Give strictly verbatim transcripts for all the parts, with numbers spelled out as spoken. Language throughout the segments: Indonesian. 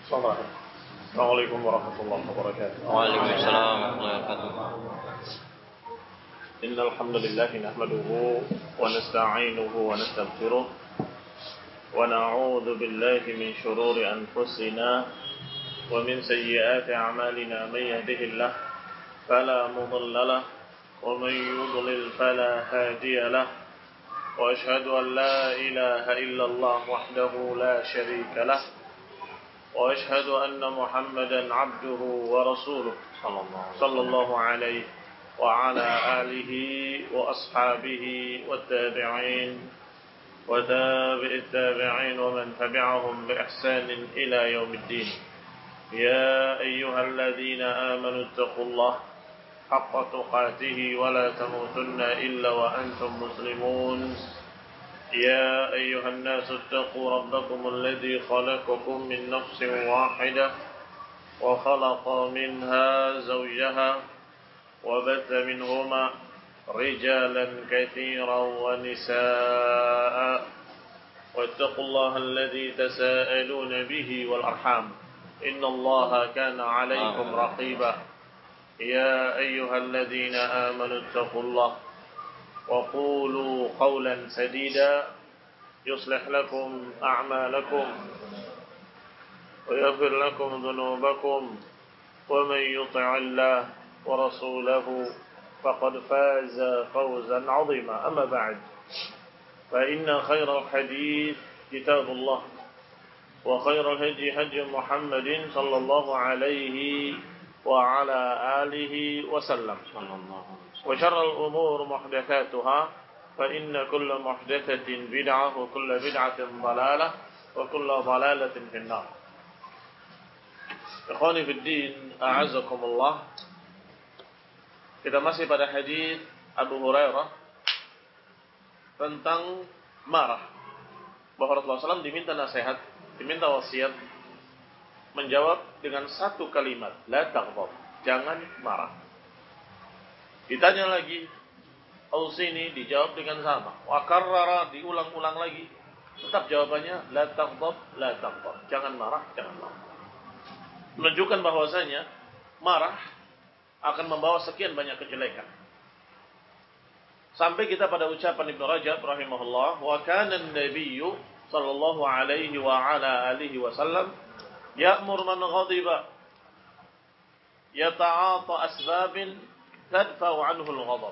Assalamualaikum warahmatullahi wabarakatuh. Waalaikumsalam warahmatullahi wabarakatuh. Innal hamdalillah nahmaduhu wa nasta'inuhu wa nastaghfiruh wa na'udzu billahi min shururi anfusina wa min sayyiati a'malina may yahdihillahu fala mudilla lahu wa man yudlil fala hadiya lahu wa ashhadu an la ilaha illallah wahdahu la sharika lahu وأشهد أن محمدا عبده ورسوله صلى الله عليه وعلى آله وأصحابه والتابعين وتابع التابعين ومن تبعهم بإحسان إلى يوم الدين. يا أيها الذين آمنوا اتقوا الله حق تقاته ولا تموتن إلا وأنتم مسلمون. يا أيها الناس اتقوا ربكم الذي خلقكم من نفس واحدة وخلق منها زوجها وبث منهما رجالا كثيرا ونساء واتقوا الله الذي تساءلون به والأرحام إن الله كان عليكم رقيبا. يا أيها الذين آمنوا اتقوا الله وقولوا قولا سديدا يصلح لكم أعمالكم ويغفر لكم ذنوبكم ومن يطع الله ورسوله فقد فاز فوزا عظيما. أما بعد فإن خير الحديث كتاب الله وخير الهدي هدي محمد صلى الله عليه وعلى آله وسلم وشر الأمور محدثاتها فإن كل محدثة بدعة وكل بدعة ضلالة وكل ضلالة في النار. Ikhwani fi din, a'azzakumullah. Kita masih pada hadis Abu Hurairah tentang marah. Bahwa Rasulullah shallallahu alaihi wasallam diminta nasihat, diminta wasiat, menjawab dengan satu kalimat, la taghdab, jangan marah. Ditanya lagi, ausini, dijawab dengan sama. Wa karrara, diulang-ulang lagi. Tetap jawabannya, la taghdab, la taghdab. Jangan marah, jangan marah. Menunjukkan bahwasanya marah akan membawa sekian banyak kejelekan. Sampai kita pada ucapan Ibnu Rajab rahimahullah, wa kana an-nabiyyu sallallahu alaihi wa ala alihi wasallam ya'mur man ghadiba yata'ata asbabin tadfa'u anhu al-ghadab.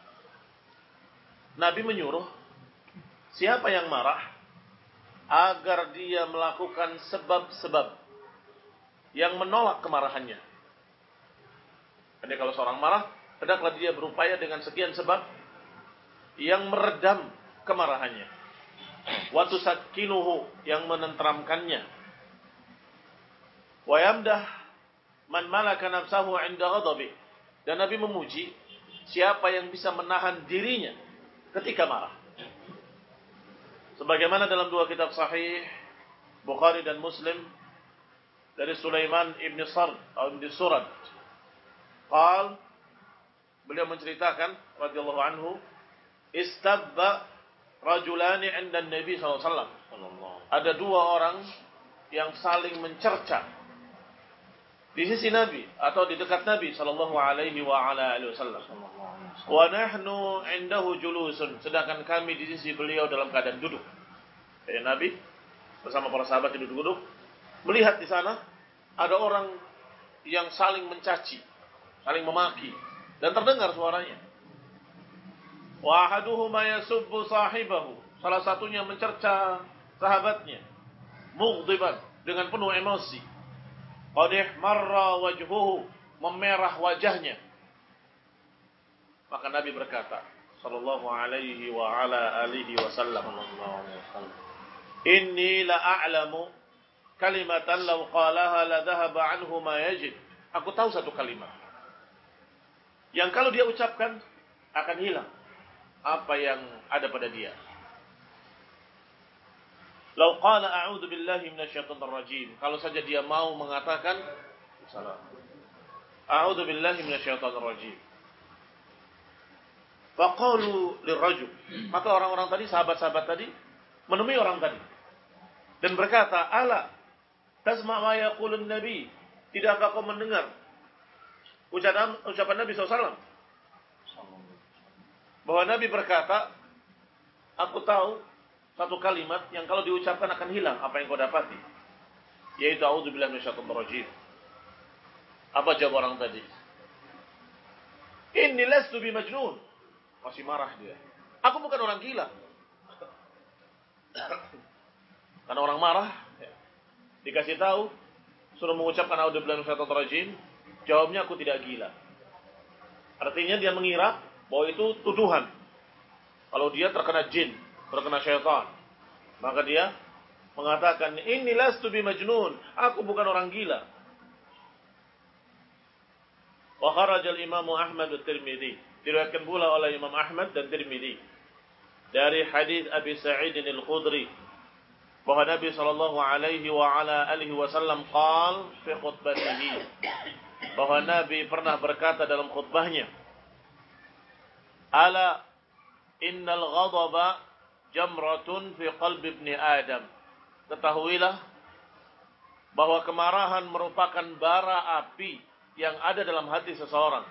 Nabi menyuruh siapa yang marah agar dia melakukan sebab-sebab yang menolak kemarahannya. Jadi kalau seorang marah, hendaklah dia berupaya dengan sekian sebab yang meredam kemarahannya. Wa tusakkinuhu, yang menenteramkannya. Wa yamdah man malaka nafsahu 'inda ghadabi. Dan Nabi memuji siapa yang bisa menahan dirinya ketika marah. Sebagaimana dalam dua kitab sahih Bukhari dan Muslim dari Sulaiman ibn Sard atau ibn Surad, qal, beliau menceritakan radhiyallahu anhu, istabba rajulani 'inda Nabi sallallahu alaihi wasallam. Ada dua orang yang saling mencerca di sisi Nabi atau di dekat Nabi sallallahu alaihi wa ala alihi wasallam. Wa nahnu 'indahu julusun, sedangkan kami di sisi beliau dalam keadaan duduk. Jadi Nabi bersama para sahabat duduk-duduk, melihat di sana ada orang yang saling mencaci, saling memaki, dan terdengar suaranya. Wa ahaduhuma yasubbu sahibahu, salah satunya mencerca sahabatnya, mughdiban, dengan penuh emosi. Qad ihmarra wajhuhu, memerah wajahnya. Maka Nabi berkata sallallahu alaihi wa ala alihi wasallam, inni la a'lamu kalimatan law qalaha la dhahaba anhu ma yajid. Aku tahu satu kalimat yang kalau dia ucapkan akan hilang apa yang ada pada dia. Lau qala a'udzu billahi minasyaitonir rajim, kalau saja dia mau mengatakan salah, a'udzu billahi minasyaitonir rajim. Faqalu lirrajul, maka orang-orang tadi, sahabat-sahabat tadi menemui orang tadi dan berkata, ala tasma' ma yaqulun nabi, tidakkah kau mendengar ucapan ucapan Nabi sallallahu alaihi wasallam bahwa Nabi berkata, aku tahu satu kalimat yang kalau diucapkan akan hilang apa yang kau dapati, yaitu a'udzubillahi minasyaitonir rajim. Apa jawab orang tadi? Inni lastu bimajnun. Masih marah dia. Aku bukan orang gila. Karena orang marah, dikasih tahu, suruh mengucapkan a'udzubillahi minasyaitonir rajim, jawabnya aku tidak gila. Artinya dia mengira bahwa itu tuduhan. Kalau dia terkena jin, terkena syaitan, maka dia mengatakan, inni lastu bimajnun, aku bukan orang gila. Wa kharaja al-Imam Ahmad wa Tirmidzi, diriwayatkan pula oleh Imam Ahmad dan Tirmidzi dari hadis Abi Sa'id al-Khudri bahwa Nabi sallallahu alaihi wa ala alihi wasallam qaal fi khutbatihi, bahwa Nabi pernah berkata dalam khutbahnya, ala innal ghadaba jamratun fi qalbi ibni Adam, ketahuilah bahwa kemarahan merupakan bara api yang ada dalam hati seseorang.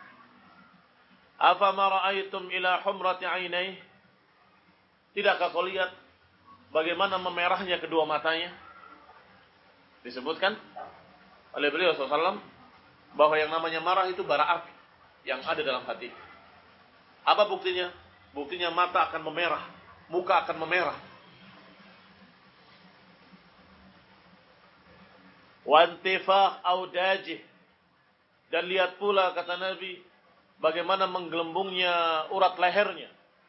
Afama ra'aitum ila humrati 'ainaihi, tidakkah kau lihat bagaimana memerahnya kedua matanya? Disebutkan oleh beliau sallallahu alaihi wasallam bahwa yang namanya marah itu bara api yang ada dalam hati. Apa buktinya? Buktinya mata akan memerah, muka akan memerah. Wa intifakh audajih, dan lihat pula kata Nabi bagaimana menggelembungnya urat lehernya.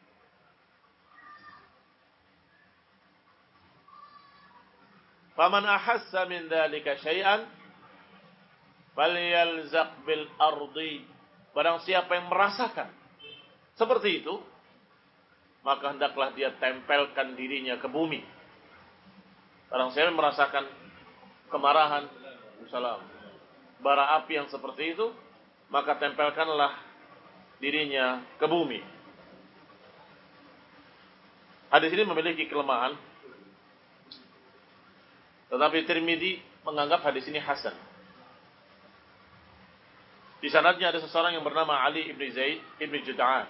Faman ahassa min dzalika syai'an falyalzaq bil ardi, barang siapa yang merasakan seperti itu, maka hendaklah dia tempelkan dirinya ke bumi. Barang siapa yang merasakan kemarahan, salam, bara api yang seperti itu, maka tempelkanlah dirinya ke bumi. Hadis ini memiliki kelemahan, tetapi Tirmidzi menganggap hadis ini hasan. Di sanadnya ada seseorang yang bernama Ali ibn Zaid ibn Jud'an.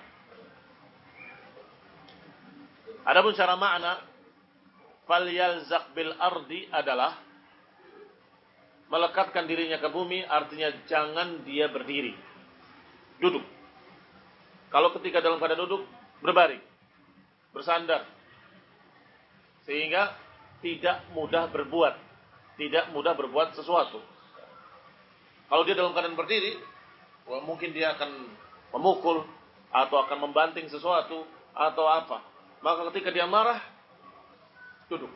Adapun secara makna falyalzaq bil ardi adalah melekatkan dirinya ke bumi, artinya jangan dia berdiri, duduk. Kalau ketika dalam keadaan duduk, berbaring, bersandar, sehingga tidak mudah berbuat, tidak mudah berbuat sesuatu. Kalau dia dalam keadaan berdiri, wah, mungkin dia akan memukul atau akan membanting sesuatu atau apa. Maka ketika dia marah, duduk.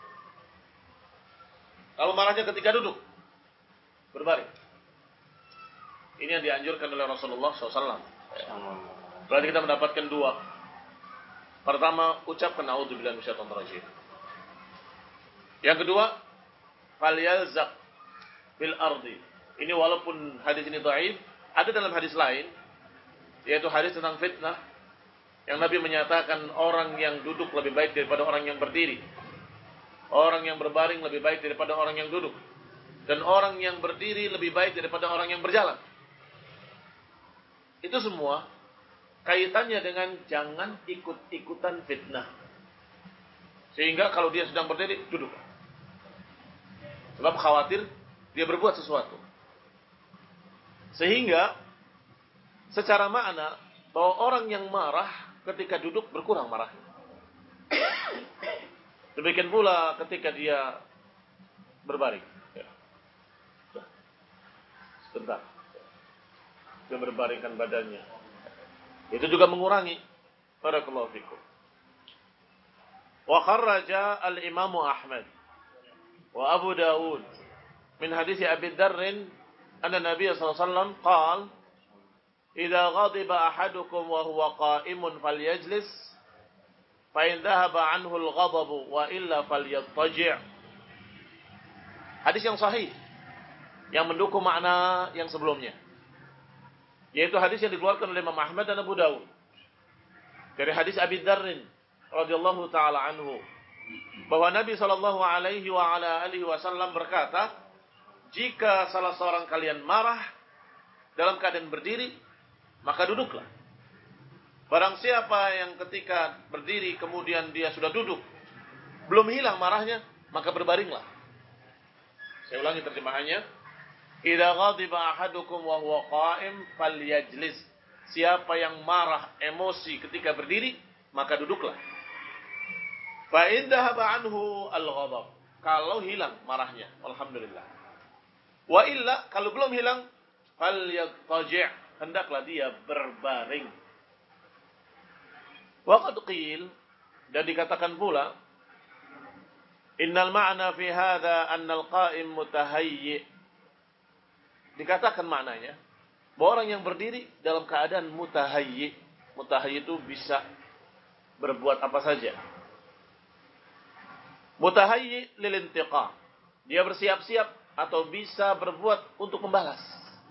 Kalau marahnya ketika duduk, berbaring. Ini yang dianjurkan oleh Rasulullah shallallahu alaihi wasallam. Berarti kita mendapatkan dua. Pertama, ucapkan a'udzubillahi minasyaitonir rajim. Yang kedua, falyalzaq bil ardi. Ini walaupun hadis ini dhaif, ada dalam hadis lain, yaitu hadis tentang fitnah, yang Nabi menyatakan orang yang duduk lebih baik daripada orang yang berdiri, orang yang berbaring lebih baik daripada orang yang duduk, dan orang yang berdiri lebih baik daripada orang yang berjalan. Itu semua kaitannya dengan jangan ikut-ikutan fitnah. Sehingga kalau dia sedang berdiri, duduk. Sebab khawatir dia berbuat sesuatu. Sehingga secara makna bahwa orang yang marah ketika duduk berkurang marah. Demikian pula ketika dia berbaring. Sebentar. Dia berbaringkan badannya. Itu juga mengurangi. Barakallahu fikum. Wa kharraja al-Imam Ahmad wa Abu Dawud min hadis Abi Dzarr anna Nabi sallallahu alaihi wasallam qala idza ghadiba ahadukum wa huwa qa'imun falyajlis fa in dhahaba anhu al-ghadab wa illa falyattaji'. Hadis yang sahih yang mendukung makna yang sebelumnya, yaitu hadis yang dikeluarkan oleh Imam Ahmad dan Abu Dawud dari hadis Abi Dzarr radhiyallahu taala anhu bahwa Nabi Shallallahu Alaihi Wasallam berkata, jika salah seorang kalian marah dalam keadaan berdiri, maka duduklah. Barang siapa yang ketika berdiri kemudian dia sudah duduk, belum hilang marahnya, maka berbaringlah. Saya ulangi terjemahannya. Idza ghadiba ahadukum wa huwa qa'im falyajlis. Siapa yang marah, emosi ketika berdiri, maka duduklah. Fa in dhahaba anhu al-ghadab. Kalau hilang marahnya, alhamdulillah. Wa illa, kalau belum hilang, falyattaji'. Hendaklah dia berbaring. Wa qad qil, dan dikatakan pula, innal ma'na fi hadha anna al-qa'im mutahayyi. Dikatakan maknanya bahwa orang yang berdiri dalam keadaan mutahayyi. Mutahayyi itu bisa berbuat apa saja. Mutahayyi lil intiqam. Dia bersiap-siap atau bisa berbuat untuk membalas.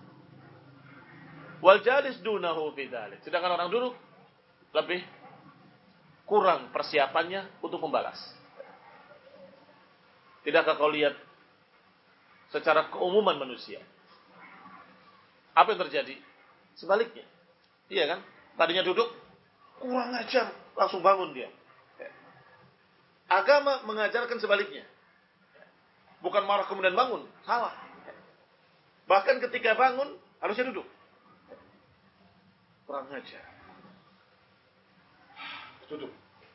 Wal jalis dunahu fi dzalik. Sedangkan orang duduk lebih kurang persiapannya untuk membalas. Tidakkah kau lihat secara keumuman manusia? Apa yang terjadi? Sebaliknya. Iya kan? Tadinya duduk, kurang ajar, langsung bangun dia. Agama mengajarkan sebaliknya. Bukan marah kemudian bangun. Salah. Bahkan ketika bangun, harusnya duduk. Kurang ajar. Duduk.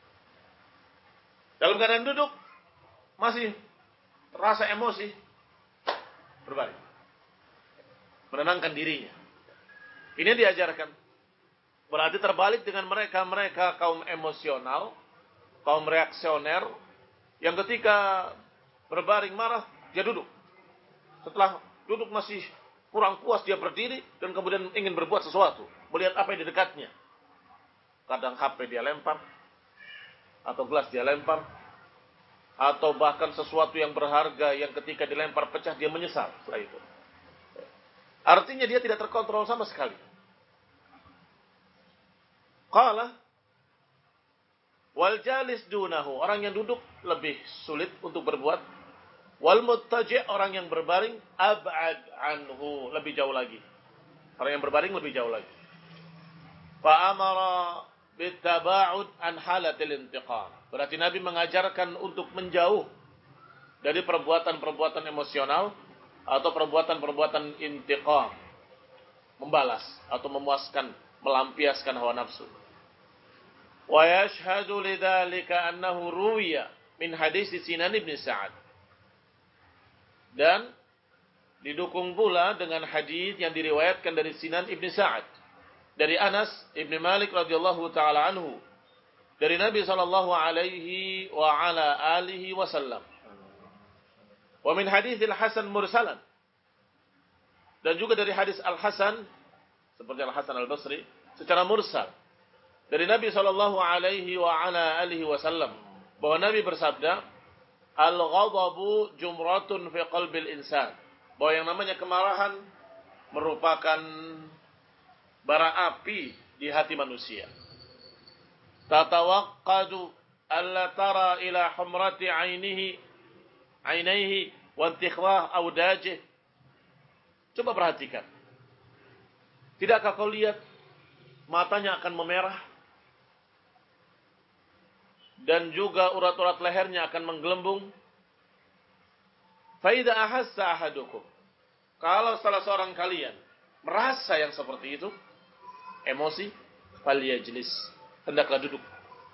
Dalam keadaan duduk, masih rasa emosi, berbalik. Menenangkan dirinya. Ini diajarkan. Berarti terbalik dengan mereka-mereka kaum emosional, kaum reaksioner, yang ketika berbaring marah, dia duduk. Setelah duduk masih kurang puas, dia berdiri, dan kemudian ingin berbuat sesuatu. Melihat apa yang di dekatnya. Kadang H P dia lempar, atau gelas dia lempar, atau bahkan sesuatu yang berharga yang ketika dilempar pecah dia menyesal setelah itu. Artinya dia tidak terkontrol sama sekali. Qala wal jalis dunahu, orang yang duduk lebih sulit untuk berbuat. Wal muttaji', orang yang berbaring, ab'ad anhu, lebih jauh lagi. Orang yang berbaring lebih jauh lagi. Fa amara bitaba'ud an halatil intiqam. Berarti Nabi mengajarkan untuk menjauh dari perbuatan-perbuatan emosional atau perbuatan-perbuatan intiqam, membalas atau memuaskan, melampiaskan hawa nafsu. Wa yashhadu lidzalika annahu ruwiya min hadis Sinan bin Sa'ad. Dan didukung pula dengan hadis yang diriwayatkan dari Sinan bin Sa'ad, dari Anas bin Malik radhiyallahu taala anhu, dari Nabi sallallahu alaihi wa ala alihi wasallam. Wa min hadits Al-Hasan mursalan, dan juga dari hadis Al-Hasan seperti Al-Hasan Al-Basri secara mursal dari Nabi sallallahu alaihi wa ala alihi wasallam, bahwa Nabi bersabda, al-ghadabu jumratun fi qalbil insan, bahwa yang namanya kemarahan merupakan bara api di hati manusia. Tatawaqqadu alla tara ila humrati ainihi ainaihi wa intikhwa awdajih. Coba perhatikan. Tidakkah kau lihat matanya akan memerah dan juga urat-urat lehernya akan menggelembung? Fa idza ahassa ahadukum, kalau salah seorang kalian merasa yang seperti itu, emosi, falyajlis, hendaklah duduk.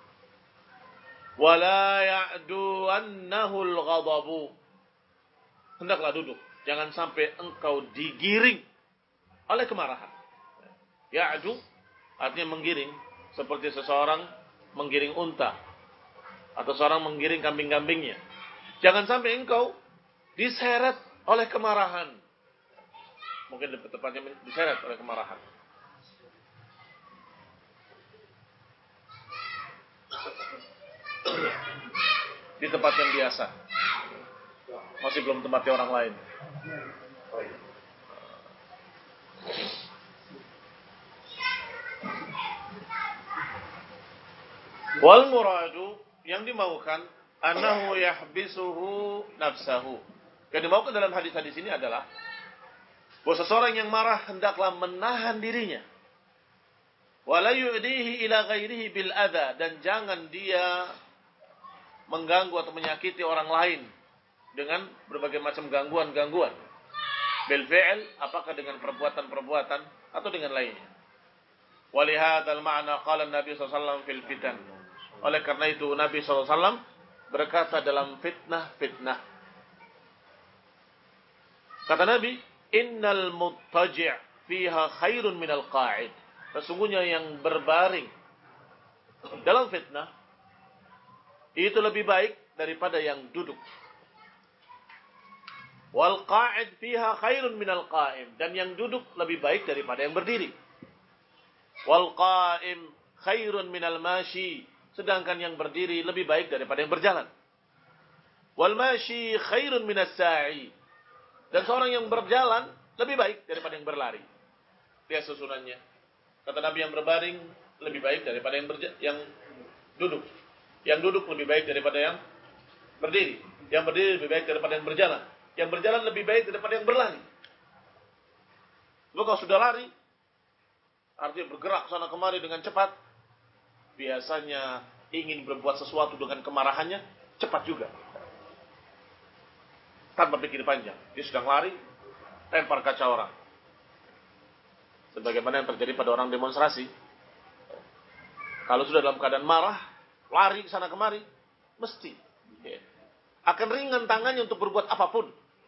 Wala ya'du annahu al-ghadabu, hendaklah duduk, jangan sampai engkau digiring oleh kemarahan. Ya'du artinya menggiring, seperti seseorang menggiring unta atau seorang menggiring kambing-kambingnya. Jangan sampai engkau diseret oleh kemarahan. Mungkin lebih tepatnya diseret oleh kemarahan. Di tempat yang biasa, masih belum tempatnya orang lain. Wal muradu, yang dimaukan annahu yahbisuhu nafsahu. Yang dimaukan dalam hadis-hadis ini adalah bahwa seseorang yang marah hendaklah menahan dirinya. Wala yu'dihi ila ghairihi bil adha, dan jangan dia mengganggu atau menyakiti orang lain dengan berbagai macam gangguan-gangguan. Bil fi'l, apakah dengan perbuatan-perbuatan atau dengan lainnya. Walihadzal ma'na qala Nabi sallallahu alaihi wasallam fil fitan. Oleh karena itu Nabi sallallahu alaihi wasallam berkata dalam fitnah-fitnah. Kata Nabi, innal muttaji' fiha khairun minal qa'id. Sesungguhnya yang berbaring dalam fitnah itu lebih baik daripada yang duduk. Wal qa'id fiha khairun minal qa'im, dan yang duduk lebih baik daripada yang berdiri. Wal qa'im khairun minal mashi, sedangkan yang berdiri lebih baik daripada yang berjalan. Wal mashi khairun minas sa'i, dan seorang yang berjalan lebih baik daripada yang berlari. Lihat susunannya. Kata Nabi, yang berbaring lebih baik daripada yang berja- yang duduk. Yang duduk lebih baik daripada yang berdiri. Yang berdiri lebih baik daripada yang berjalan. Yang berjalan lebih baik daripada yang berlari. Lalu kalau sudah lari, artinya bergerak sana kemari dengan cepat, biasanya ingin berbuat sesuatu dengan kemarahannya, cepat juga. Tanpa pikir panjang. Dia sedang lari, lempar kaca orang. Sebagaimana yang terjadi pada orang demonstrasi. Kalau sudah dalam keadaan marah, lari sana kemari, mesti akan ringan tangannya untuk berbuat apapun.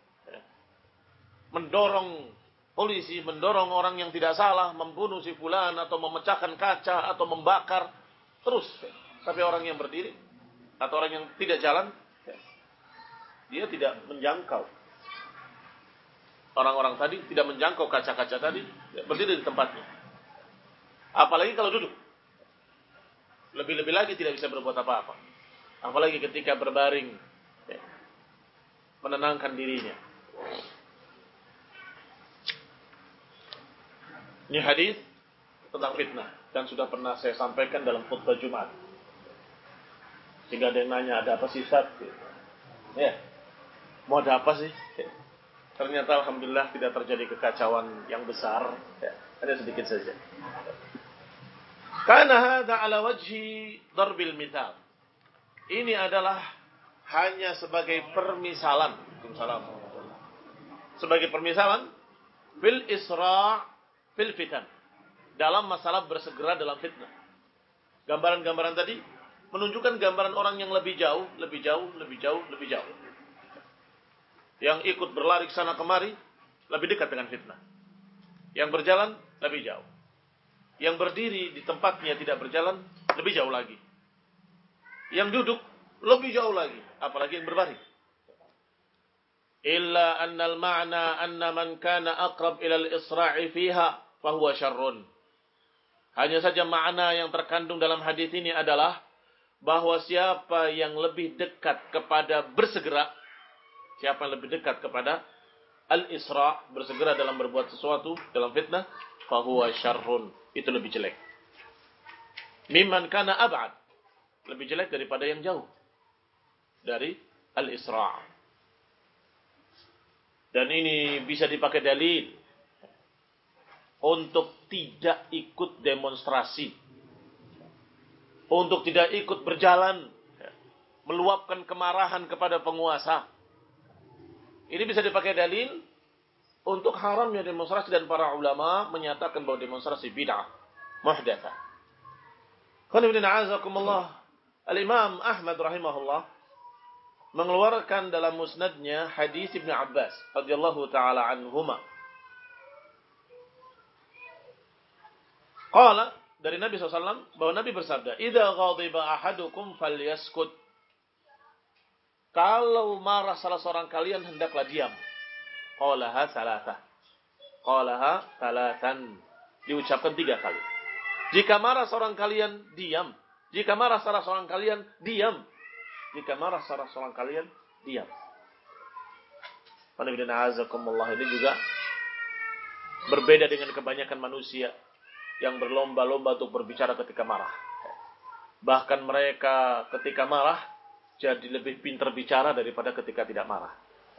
Mendorong polisi, mendorong orang yang tidak salah, membunuh si fulan, atau memecahkan kaca, atau membakar, terus. Tapi orang yang berdiri, atau orang yang tidak jalan, dia tidak menjangkau. Orang-orang tadi tidak menjangkau kaca-kaca tadi, berdiri di tempatnya. Apalagi kalau duduk. Lebih-lebih lagi tidak bisa berbuat apa-apa. Apalagi ketika berbaring, menenangkan dirinya. Ini hadis tentang fitnah, dan sudah pernah saya sampaikan dalam khutbah Jumat. Jika ada yang nanya, ada apa sih Ustaz? Ya, mau ada apa sih? Ternyata alhamdulillah tidak terjadi kekacauan yang besar. Ya, ada sedikit saja. Karena hadza ala wajhi darbil mithal. Ini adalah hanya sebagai permisalan. Sebagai permisalan fil isra' fil fitan, dalam masalah bersegera dalam fitnah. Gambaran-gambaran tadi menunjukkan gambaran orang yang lebih jauh, lebih jauh, lebih jauh, lebih jauh. Yang ikut berlari ke sana kemari lebih dekat dengan fitnah. Yang berjalan lebih jauh. Yang berdiri di tempatnya tidak berjalan lebih jauh lagi. Yang duduk lebih jauh lagi, apalagi yang berbaring. Illa annal ma'na anna man kana aqrab ila al-isra'i fiha fahuwa syarrun. Hanya saja makna yang terkandung dalam hadis ini adalah bahwa siapa yang lebih dekat kepada bersegera, siapa yang lebih dekat kepada al-isra', bersegera dalam berbuat sesuatu dalam fitnah, fahuwa syarrun, itu lebih jelek. Mimman kana ab'ad, lebih jelek daripada yang jauh dari al-isra'. Dan ini bisa dipakai dalil untuk tidak ikut demonstrasi, untuk tidak ikut berjalan, meluapkan kemarahan kepada penguasa. Ini bisa dipakai dalil untuk haramnya demonstrasi, dan para ulama menyatakan bahwa demonstrasi bid'ah, muhdatsah. Al-Imam Ahmad rahimahullah mengeluarkan dalam musnadnya hadis Ibnu Abbas radhiyallahu taala anhuma. Qala, dari Nabi shallallahu alaihi wasallam, bahwa Nabi bersabda, "Idza ghadiba ahadukum falyaskut." Kalau marah salah seorang kalian, hendaklah diam. Qalaha salatah. Qalaha salatan. Diucapkan tiga kali. Jika marah seorang kalian, diam. Jika marah salah seorang kalian, diam. Jika marah salah seorang kalian, diam. Ini juga berbeda dengan kebanyakan manusia yang berlomba-lomba untuk berbicara ketika marah. Bahkan mereka ketika marah jadi lebih pintar bicara daripada ketika tidak marah.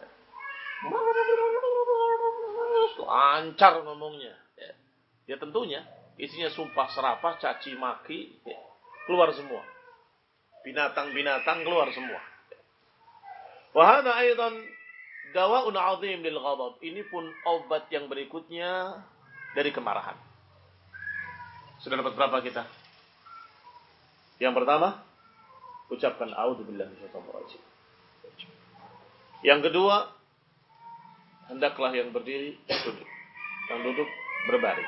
Lancar ngomongnya. Ya tentunya isinya sumpah serapah, caci maki, ya, keluar semua. Binatang-binatang keluar semua. Wa hadza aidan dawa'un 'azim lil ghadab. Ini pun obat yang berikutnya dari kemarahan. Sudah dapat berapa kita? Yang pertama, ucapkan a'udzubillahi minasyaitonir rajim. Yang kedua, hendaklah yang berdiri duduk. Yang duduk berbaring.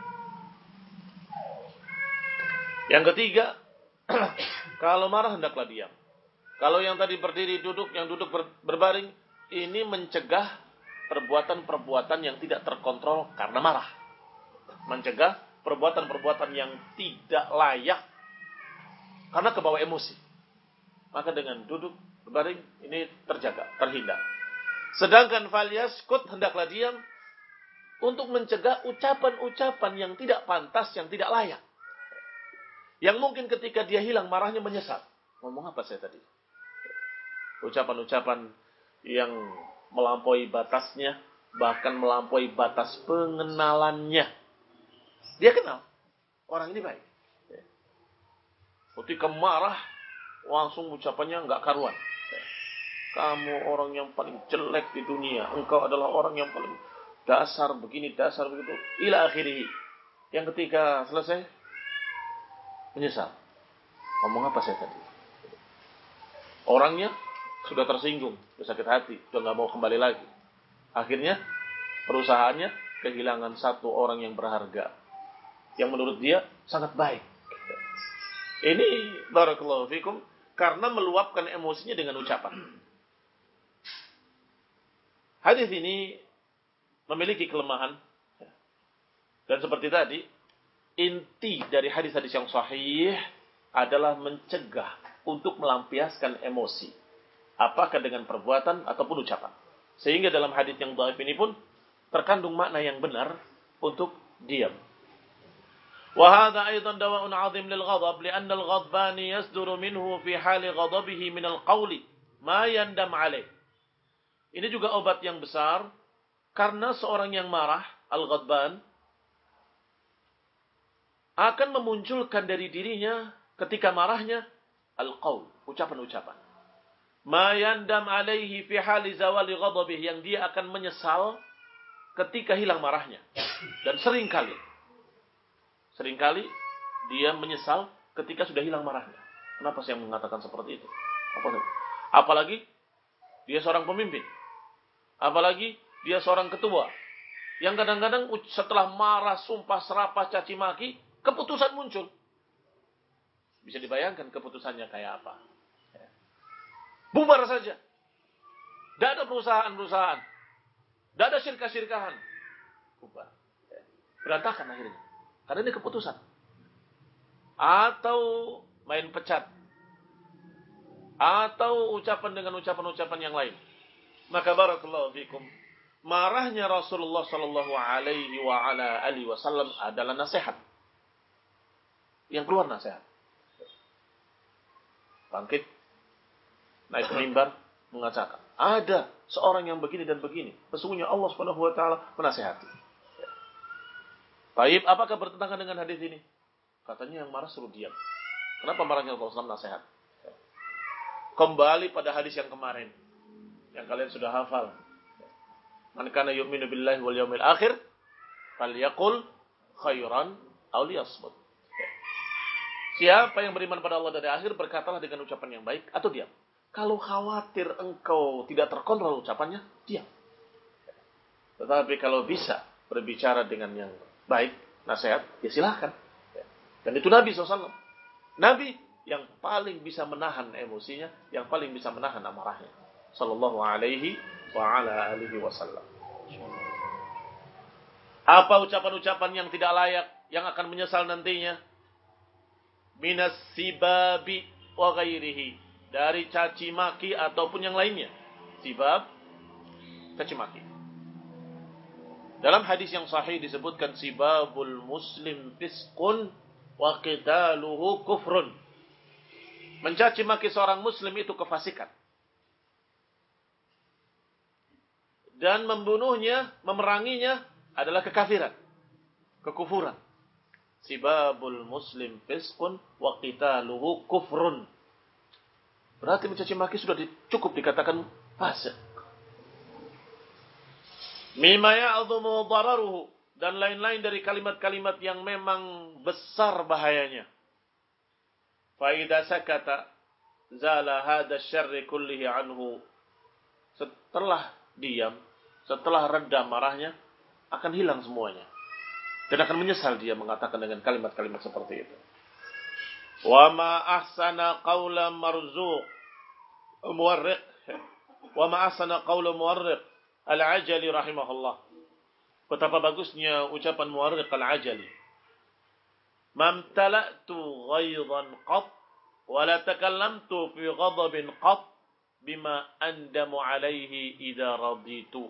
Yang ketiga, kalau marah hendaklah diam. Kalau yang tadi berdiri duduk, yang duduk ber, berbaring, ini mencegah perbuatan-perbuatan yang tidak terkontrol karena marah. Mencegah perbuatan-perbuatan yang tidak layak karena kebawa emosi. Maka dengan duduk berbaring ini terjaga, terhindar. Sedangkan falyaskut hendaklah diam untuk mencegah ucapan-ucapan yang tidak pantas, yang tidak layak. Yang mungkin ketika dia hilang marahnya menyesal. Ngomong apa saya tadi? Ucapan-ucapan yang melampaui batasnya, bahkan melampaui batas pengenalannya. Dia kenal orang ini baik. Ketika marah, langsung ucapannya enggak karuan. Kamu orang yang paling jelek di dunia. Engkau adalah orang yang paling dasar begini, dasar begitu. Ila akhirih. Yang ketiga selesai, menyesal. Ngomong apa saya tadi? Orangnya sudah tersinggung, sudah sakit hati, sudah nggak mau kembali lagi. Akhirnya perusahaannya kehilangan satu orang yang berharga, yang menurut dia sangat baik. Ini barakallahu fikum karena meluapkan emosinya dengan ucapan. Hadis ini memiliki kelemahan, dan seperti tadi, inti dari hadis-hadis yang sahih adalah mencegah untuk melampiaskan emosi, apakah dengan perbuatan ataupun ucapan. Sehingga dalam hadis yang dhaif ini pun terkandung makna yang benar untuk diam. Wa hadza aidan dawa'un 'azim lil ghadab li'anna al-ghadban yasduru minhu fi hali ghadabihi min al-qawli ma yandam 'alaih. Ini juga obat yang besar karena seorang yang marah, al-ghadban, akan memunculkan dari dirinya ketika marahnya al-qaul, ucapan-ucapan. Ma yandam alaihi fi hali zawali ghadabih, yang dia akan menyesal ketika hilang marahnya. Dan seringkali seringkali dia menyesal ketika sudah hilang marahnya. Kenapa saya mengatakan seperti itu? Apa? Apalagi dia seorang pemimpin. Apalagi dia seorang ketua. Yang kadang-kadang setelah marah, sumpah, serapah, caci maki, keputusan muncul. Bisa dibayangkan keputusannya kayak apa. Bubar saja. Tidak ada perusahaan-perusahaan. Tidak ada syirkah-syirkahan. Bubar. Berantakan akhirnya. Karena ini keputusan. Atau main pecat. Atau ucapan dengan ucapan-ucapan yang lain. Maka barakallahu fikum. Marahnya Rasulullah sallallahu alaihi wa ala alihi wasallam adalah nasihat. Yang keluar nasihat. Bangkit, naik mimbar, mengatakan, ada seorang yang begini dan begini. Sesungguhnya Allah Subhanahu wa taala menasihati. Baik, apakah bertentangan dengan hadis ini? Katanya yang marah suruh diam. Kenapa marahnya Rasulullah shallallahu alaihi wasallam nasihat? Kembali pada hadis yang kemarin, yang kalian sudah hafal. Man kana yu'minu billahi wal yawmil akhir, falyaqul khairan aw liyasmut. Siapa yang beriman pada Allah dari akhir, berkatalah dengan ucapan yang baik atau diam. Kalau khawatir engkau tidak terkontrol ucapannya, diam. Tetapi kalau bisa berbicara dengan yang baik, nasihat, ya silahkan. Dan itu Nabi shallallahu alaihi wasallam. Nabi yang paling bisa menahan emosinya, yang paling bisa menahan amarahnya. Sallallahu alaihi wa ala alihi wasallam. Apa ucapan-ucapan yang tidak layak, yang akan menyesal nantinya? Minas sibabi wa ghairihi, dari caci maki ataupun yang lainnya. Sibab, caci maki. Dalam hadis yang sahih disebutkan sibabul muslim fisqun wa qitaluhu kufrun. mencaci maki seorang muslim itu kefasikan. Dan membunuhnya, memeranginya adalah kekafiran, kekufuran. Sibabul muslim fisqun wa qitaluhu kufrun. Berarti mencaci maki sudah cukup dikatakan fasik. Mimma ya'dhumu dararuhu, dan lain-lain dari kalimat-kalimat yang memang besar bahayanya. Fa idza sakata zala hadha syarri kullihi anhu. Setelah diam, setelah reda marahnya, akan hilang semuanya. Dan akan menyesal dia mengatakan dengan kalimat-kalimat seperti itu. Wa ma ahsana qawla marzuq muwarriq. Wa ma ahsana qawla muwarriq al-Ajali rahimahullah. Betapa bagusnya ucapan Muwarriq al-Ajali. Mamtala'tu ghaydan qat wa la takallamtu fi ghadabin qat bima andamu alaihi idza raditu.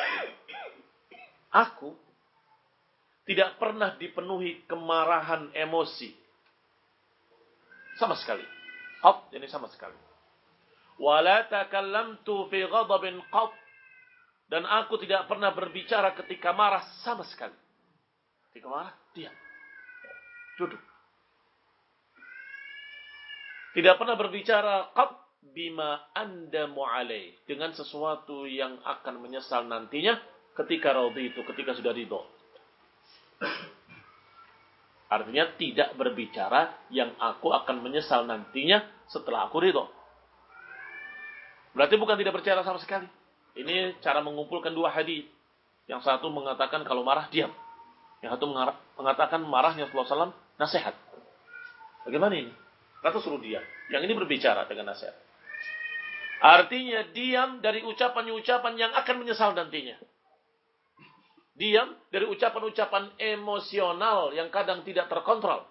Aku tidak pernah dipenuhi kemarahan emosi sama sekali. Qat ini sama sekali. Wa la takallamtu fi ghadabin qat, dan aku tidak pernah berbicara ketika marah sama sekali. Ketika marah, diam. Duduk. Tidak pernah berbicara qat bima andamu alaih, dengan sesuatu yang akan menyesal nantinya ketika radhi itu, ketika sudah ridho. Artinya tidak berbicara yang aku akan menyesal nantinya setelah aku ridho. Berarti bukan tidak berbicara sama sekali. Ini cara mengumpulkan dua hadis. Yang satu mengatakan kalau marah diam. Yang satu mengatakan marahnya Rasulullah shallallahu alaihi wasallam nasihat. Bagaimana ini? Kata suruh diam. Yang ini berbicara dengan nasihat. Artinya diam dari ucapan-ucapan yang akan menyesal nantinya. Diam dari ucapan-ucapan emosional yang kadang tidak terkontrol.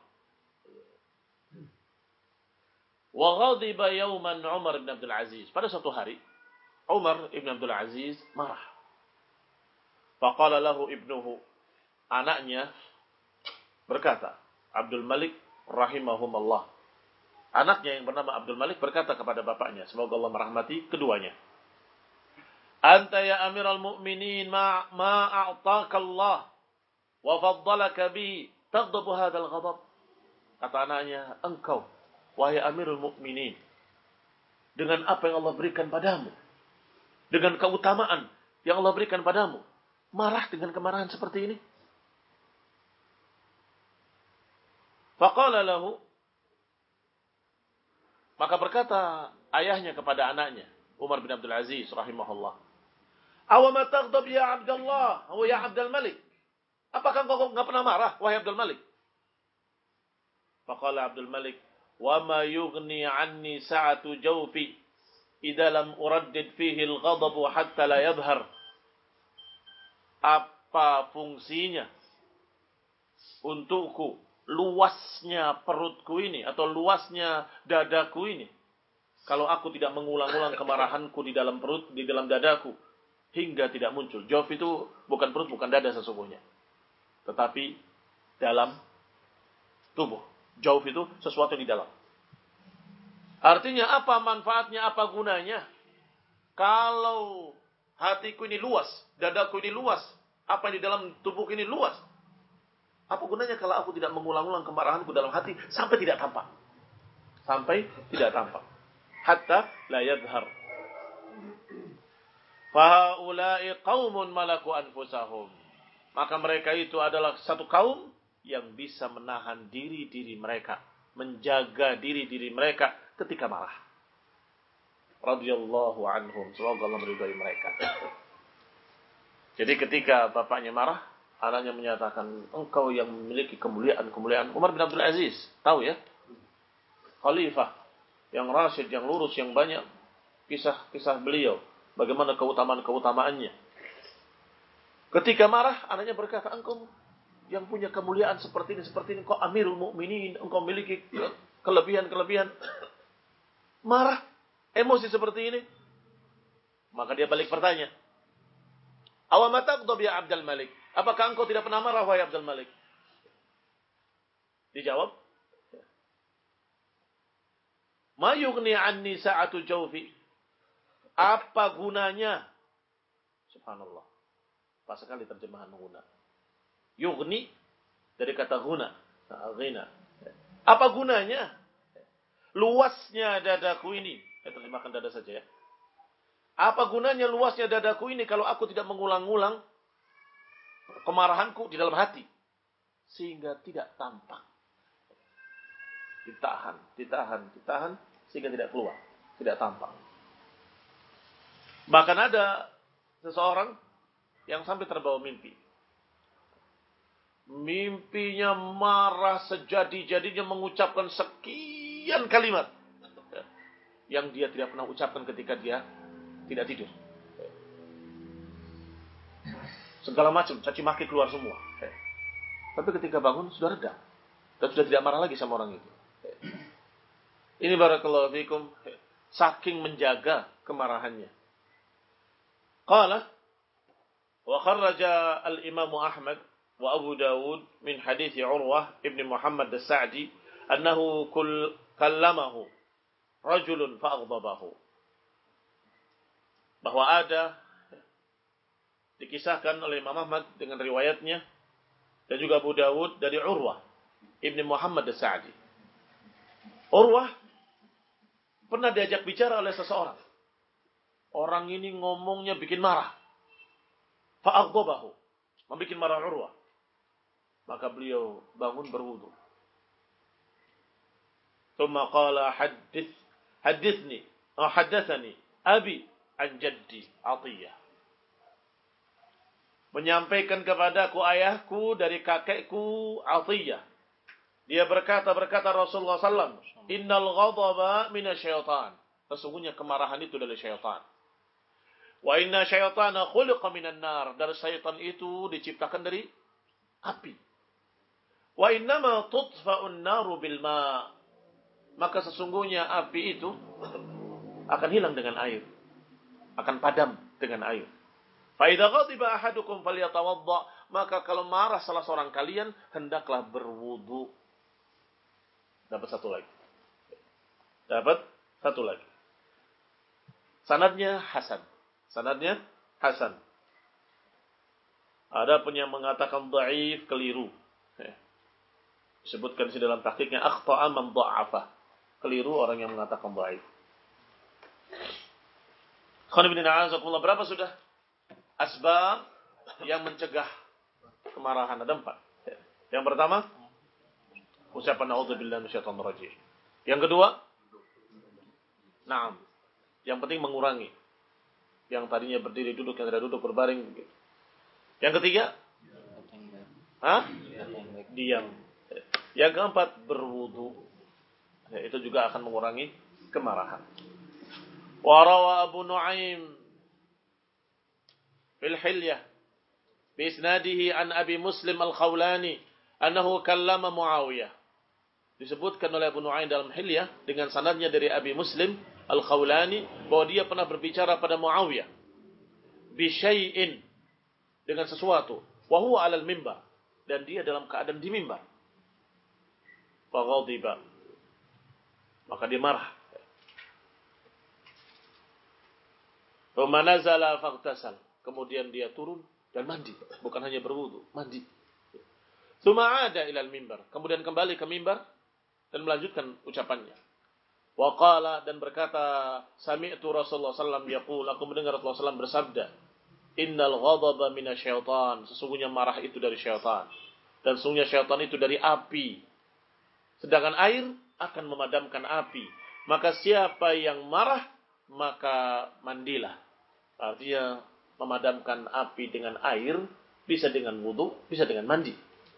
Wa ghadiba yawman Umar bin Abdul Aziz. Pada suatu hari Umar ibn Abdul Aziz marah. Faqala lahu ibnuhu, anaknya berkata, Abdul Malik rahimahumallah. Anaknya yang bernama Abdul Malik berkata kepada bapaknya, semoga Allah merahmati keduanya. Anta ya amiral mu'minin ma ma a'taka Allah wa faddalaka bi taghdabu hadzal ghadab. Kata anaknya, engkau wahai amirul mu'minin, dengan apa yang Allah berikan padamu, dengan keutamaan yang Allah berikan padamu, marah dengan kemarahan seperti ini? Faqala lahu, maka berkata ayahnya kepada anaknya, Umar bin Abdul Aziz rahimahullah, awama taghdab ya Abdullah, wa ya Abdul Malik? Apakah engkau enggak pernah marah wahai Abdul Malik? Faqala Abdul Malik, wa ma yughni anni sa'atu jawfi idza lam uraddid fihi al-ghadab hatta la yadhhar. Apa fungsinya untukku luasnya perutku ini atau luasnya dadaku ini kalau aku tidak mengulang-ulang kemarahanku di dalam perut, di dalam dadaku hingga tidak muncul. Jawf itu bukan perut, bukan dada sesungguhnya, tetapi dalam tubuh. Jawf itu sesuatu di dalam. Artinya apa manfaatnya, apa gunanya? Kalau hatiku ini luas, dadaku ini luas, apa yang di dalam tubuhku ini luas, apa gunanya kalau aku tidak mengulang-ulang kemarahanku dalam hati sampai tidak tampak? Sampai tidak tampak. Hatta la yadhhar. Fahaulai qaumun malaku anfusahum. Maka mereka itu adalah satu kaum yang bisa menahan diri-diri mereka, menjaga diri-diri mereka ketika marah. Radhiyallahu anhum. Semoga Allah meridai mereka. Jadi ketika bapaknya marah, anaknya menyatakan, engkau yang memiliki kemuliaan-kemuliaan. Umar bin Abdul Aziz, tahu ya? Khalifah yang rasyid, yang lurus, yang banyak kisah-kisah beliau. Bagaimana keutamaan-keutamaannya. Ketika marah, anaknya berkata, engkau yang punya kemuliaan seperti ini, seperti ini, engkau amirul mu'minin, engkau memiliki kelebihan-kelebihan. Marah, emosi seperti ini. Maka dia balik bertanya, awama taghdab ya Abdul Malik? Apakah engkau tidak pernah marah wahai Abdul Malik? Dijawab, Ma yughni anni sa'atu jawfi. Apa gunanya? Subhanallah. Pas sekali terjemahan guna. Yughni dari kata guna. Nah, ghina. Apa gunanya? Luasnya dadaku ini. Saya terjemahkan dada saja ya. Apa gunanya luasnya dadaku ini kalau aku tidak mengulang-ulang kemarahanku di dalam hati. Sehingga tidak tampak. Ditahan, ditahan, ditahan. Sehingga tidak keluar. Tidak tampak. Bahkan ada seseorang yang sampai terbawa mimpi. Mimpinya marah sejadi-jadinya mengucapkan sekian kalimat. Yang dia tidak pernah ucapkan ketika dia tidak tidur. Segala macam, caci maki keluar semua. Tapi ketika bangun sudah reda. Dan sudah tidak marah lagi sama orang itu. Ini barakallahu fikum. Saking menjaga kemarahannya. Qala. Wa kharraja al-imam Ahmad wa Abu Dawud min hadits Urwah ibn Muhammad as-Sa'di. Annahu kul kallamahu rajulun fa'aghdabahu. Bahwa ada dikisahkan oleh Imam Ahmad dengan riwayatnya dan juga Abu Dawud dari Urwah ibn Muhammad as-Sa'di. Urwah pernah diajak bicara oleh seseorang. Orang ini ngomongnya bikin marah. Fa'aghdabahu. Membikin marah Urwah. Maka beliau bangun berwudu. Thumma qala hadith hadithni atau haddathani abi an jaddi Atiyah. Menyampaikan kepadaku ayahku dari kakekku Atiyah. Dia berkata, berkata Rasulullah sallallahu alaihi wasallam, Innal ghadaba minasyaitan. Sesungguhnya kemarahan itu dari syaitan. Wa inna syaitana khuliqa minan nar. Dan syaitan itu diciptakan dari api. Wa innama tutfa'un naru bil ma'. Maka sesungguhnya api itu akan hilang dengan air. Akan padam dengan air. Fa idza ghadiba ahadukum falyatawadda. Maka kalau marah salah seorang kalian, hendaklah berwudu. Dapat satu lagi. Dapat satu lagi. Sanadnya Hasan. Sanadnya Hasan. Ada pun yang mengatakan dhaif, keliru. Disebutkan di dalam tahqiqnya akhta'a man dha'afa. Keliru orang yang mengatakan dhaif. Khana bin A'azakumullah, berapa sudah asbab yang mencegah kemarahan? Ada empat. Yang pertama, ucapan a'udzubillahi minasyaitonir rajim. Yang kedua, na'am. Yang penting mengurangi. Yang tadinya berdiri duduk, yang tidak duduk berbaring. Yang ketiga, hah? Diam. Yang keempat, berwudu. Ya, itu juga akan mengurangi kemarahan. Wa rawa Abu Nu'aim fil Hilyah bi isnadihi an Abi Muslim al-Khawlani annahu kallama Muawiyah. Disebutkan oleh Abu Nu'aim dalam Hilyah dengan sanadnya dari Abi Muslim al-Khawlani bahwa dia pernah berbicara pada Muawiyah bi syai'in, dengan sesuatu, wa huwa 'alal mimbar, dan dia dalam keadaan di mimbar. Fa ghadiba, maka dia marah. Thumma nazala faghtasal, kemudian dia turun dan mandi, bukan hanya berwudu, mandi. Thumma 'ada ila al-mimbar, kemudian kembali ke mimbar dan melanjutkan ucapannya. Wa qala, dan berkata, sami'tu Rasulullah sallallahu alaihi wasallam yaqul, aku mendengar Rasulullah sallallahu alaihi wasallam bersabda, innal ghadaba minasyaitan, sesungguhnya marah itu dari syaitan, dan sesungguhnya syaitan itu dari api. Sedangkan air akan memadamkan api. Maka siapa yang marah, maka mandilah. Artinya memadamkan api dengan air, bisa dengan wudu, bisa dengan mandi.